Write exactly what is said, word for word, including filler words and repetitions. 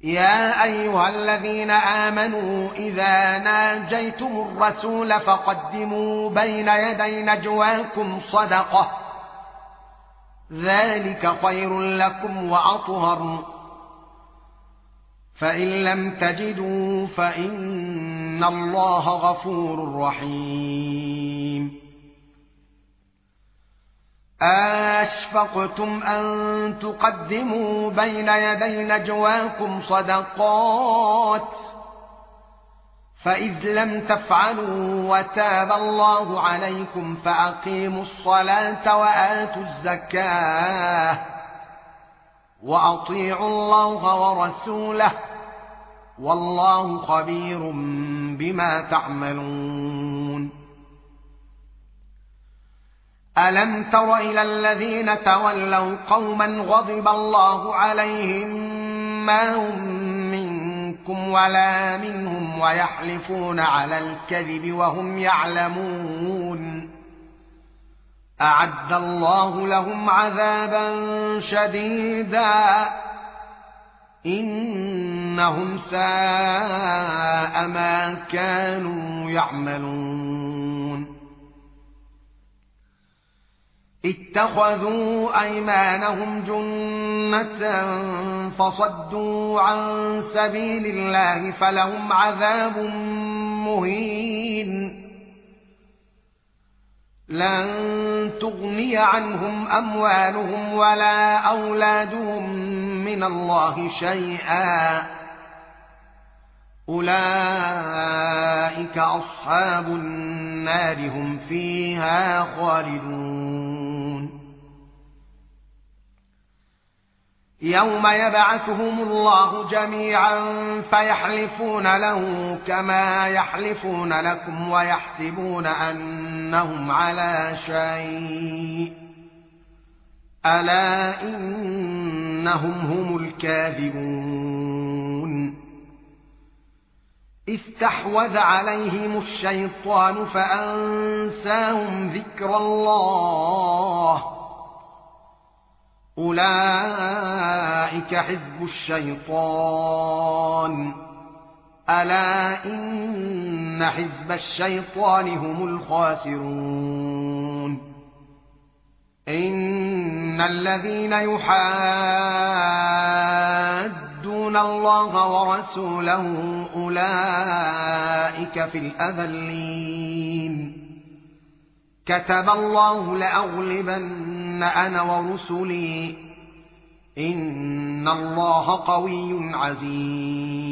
يا أيها الذين آمنوا إذا ناجيتم الرسول فقدموا بين يدي نجواكم صدقة ذلك خير لكم وأطهر فإن لم تجدوا فإن الله غفور رحيم أشفقتم أن تقدموا بين يدي نجواكم صدقات فإذ لم تفعلوا وتاب الله عليكم فأقيموا الصلاة وآتوا الزكاة وأطيعوا الله ورسوله والله خبير بما تعملون ألم تر إلى الذين تولوا قوما غضب الله عليهم ما هم منكم ولا منهم ويحلفون على الكذب وهم يعلمون أعد الله لهم عذابا شديدا إنهم ساء ما كانوا يعملون اتخذوا أيمانهم جنة فصدوا عن سبيل الله فلهم عذاب مهين لن تغني عنهم أموالهم ولا أولادهم من الله شيئا أولئك أصحاب النار هم فيها خالدون يوم يبعثهم الله جميعا فيحلفون له كما يحلفون لكم ويحسبون أنهم على شيء ألا إنهم هم الكاذبون استحوذ عليهم الشيطان فأنساهم ذكر الله أولئك حزب الشيطان ألا إن حزب الشيطان هم الخاسرون إن الذين يحادون الله ورسوله أولئك في الأذلين كتب الله لأغلبن أنا ورسلي إن الله قوي عزيز